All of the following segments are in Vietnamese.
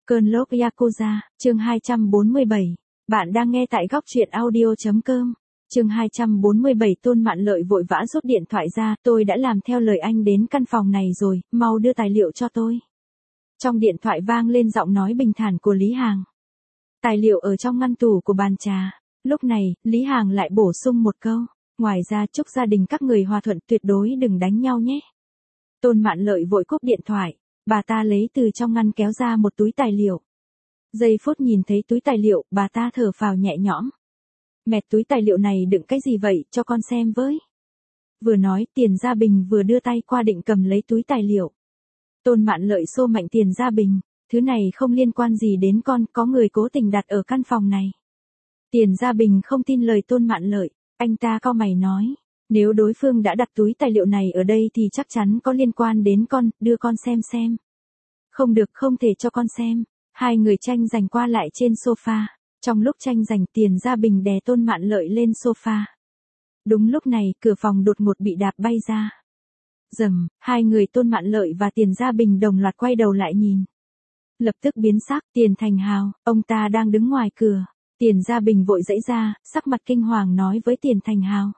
Cơn lốc Yakuza, chương 247. Bạn đang nghe tại góc truyện audio.com. Chương 247. Tôn Mạn Lợi vội vã rút điện thoại ra, tôi đã làm theo lời anh đến căn phòng này rồi, mau đưa tài liệu cho tôi. Trong điện thoại vang lên giọng nói bình thản của Lý Hàng. Tài liệu ở trong ngăn tủ của bàn trà. Lúc này, Lý Hàng lại bổ sung một câu. Ngoài ra chúc gia đình các người hòa thuận, tuyệt đối đừng đánh nhau nhé. Tôn Mạn Lợi vội cúp điện thoại. Bà ta lấy từ trong ngăn kéo ra một túi tài liệu. Giây phút nhìn thấy túi tài liệu, bà ta thở phào nhẹ nhõm. Mẹ, túi tài liệu này đựng cái gì vậy, cho con xem với. Vừa nói, Tiền Gia Bình vừa đưa tay qua định cầm lấy túi tài liệu. Tôn Mạn Lợi xô mạnh Tiền Gia Bình. Thứ này không liên quan gì đến con, có người cố tình đặt ở căn phòng này. Tiền Gia Bình không tin lời Tôn Mạn Lợi. Anh ta cau mày nói. Nếu đối phương đã đặt túi tài liệu này ở đây thì chắc chắn có liên quan đến con, đưa con xem. Không được, không thể cho con xem. Hai người tranh giành qua lại trên sofa. Trong lúc tranh giành, Tiền Gia Bình đè Tôn Mạn Lợi lên sofa. Đúng lúc này, cửa phòng đột ngột bị đạp bay ra. Rầm, hai người Tôn Mạn Lợi và Tiền Gia Bình đồng loạt quay đầu lại nhìn. Lập tức biến sắc, Tiền Thành Hào, ông ta đang đứng ngoài cửa. Tiền Gia Bình vội giãy ra, sắc mặt kinh hoàng nói với Tiền Thành Hào.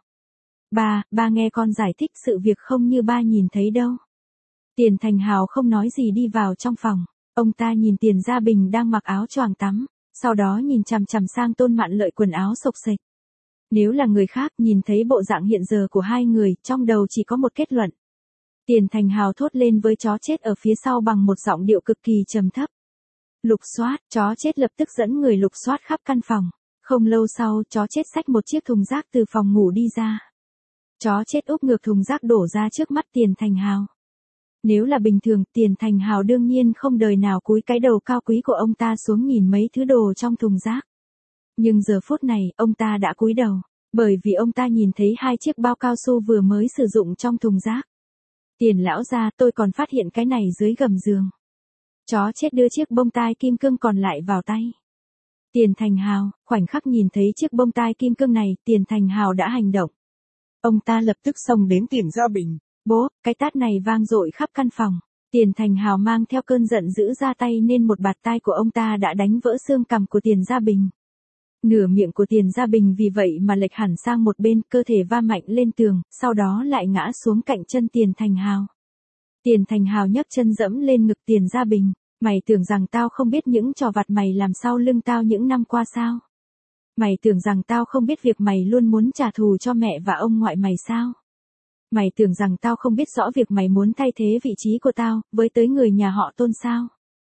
Ba nghe con giải thích sự việc không như ba nhìn thấy đâu. Tiền Thành Hào không nói gì đi vào trong phòng. Ông ta nhìn Tiền Gia Bình đang mặc áo choàng tắm, sau đó nhìn chằm chằm sang Tôn Mạn Lợi quần áo xộc xệch. Nếu là người khác nhìn thấy bộ dạng hiện giờ của hai người, trong đầu chỉ có một kết luận. Tiền Thành Hào thốt lên với chó chết ở phía sau bằng một giọng điệu cực kỳ trầm thấp. Lục soát, chó chết lập tức dẫn người lục soát khắp căn phòng. Không lâu sau, chó chết xách một chiếc thùng rác từ phòng ngủ đi ra. Chó chết úp ngược thùng rác đổ ra trước mắt Tiền Thành Hào. Nếu là bình thường, Tiền Thành Hào đương nhiên không đời nào cúi cái đầu cao quý của ông ta xuống nhìn mấy thứ đồ trong thùng rác. Nhưng giờ phút này, ông ta đã cúi đầu, bởi vì ông ta nhìn thấy hai chiếc bao cao su vừa mới sử dụng trong thùng rác. Tiền lão gia, tôi còn phát hiện cái này dưới gầm giường. Chó chết đưa chiếc bông tai kim cương còn lại vào tay. Tiền Thành Hào, khoảnh khắc nhìn thấy chiếc bông tai kim cương này, Tiền Thành Hào đã hành động. Ông ta lập tức xông đến Tiền Gia Bình. Bố, cái tát này vang dội khắp căn phòng. Tiền Thành Hào mang theo cơn giận dữ ra tay nên một bạt tai của ông ta đã đánh vỡ xương cằm của Tiền Gia Bình. Nửa miệng của Tiền Gia Bình vì vậy mà lệch hẳn sang một bên, cơ thể va mạnh lên tường, sau đó lại ngã xuống cạnh chân Tiền Thành Hào. Tiền Thành Hào nhấc chân dẫm lên ngực Tiền Gia Bình. Mày tưởng rằng tao không biết những trò vặt mày làm sau lưng tao những năm qua sao? Mày tưởng rằng tao không biết việc mày luôn muốn trả thù cho mẹ và ông ngoại mày sao? Mày tưởng rằng tao không biết rõ việc mày muốn thay thế vị trí của tao, với tới người nhà họ Tôn sao?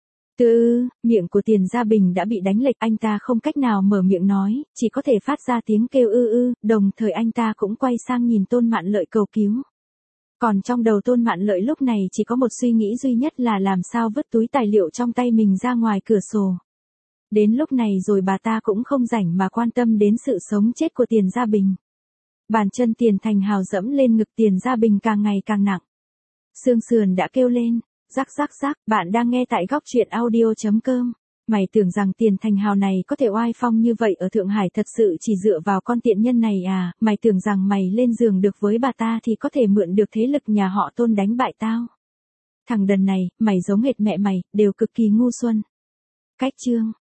Miệng của Tiền Gia Bình đã bị đánh lệch, anh ta không cách nào mở miệng nói, chỉ có thể phát ra tiếng kêu đồng thời anh ta cũng quay sang nhìn Tôn Mạn Lợi cầu cứu. Còn trong đầu Tôn Mạn Lợi lúc này chỉ có một suy nghĩ duy nhất là làm sao vứt túi tài liệu trong tay mình ra ngoài cửa sổ. Đến lúc này rồi bà ta cũng không rảnh mà quan tâm đến sự sống chết của Tiền Gia Bình. Bàn chân Tiền Thành Hào dẫm lên ngực Tiền Gia Bình càng ngày càng nặng. Xương sườn đã kêu lên, rắc, bạn đang nghe tại góc truyện audio.com. Mày tưởng rằng Tiền Thành Hào này có thể oai phong như vậy ở Thượng Hải thật sự chỉ dựa vào con tiện nhân này à? Mày tưởng rằng mày lên giường được với bà ta thì có thể mượn được thế lực nhà họ Tôn đánh bại tao? Thằng đần này, mày giống hệt mẹ mày, đều cực kỳ ngu xuân. Cách chương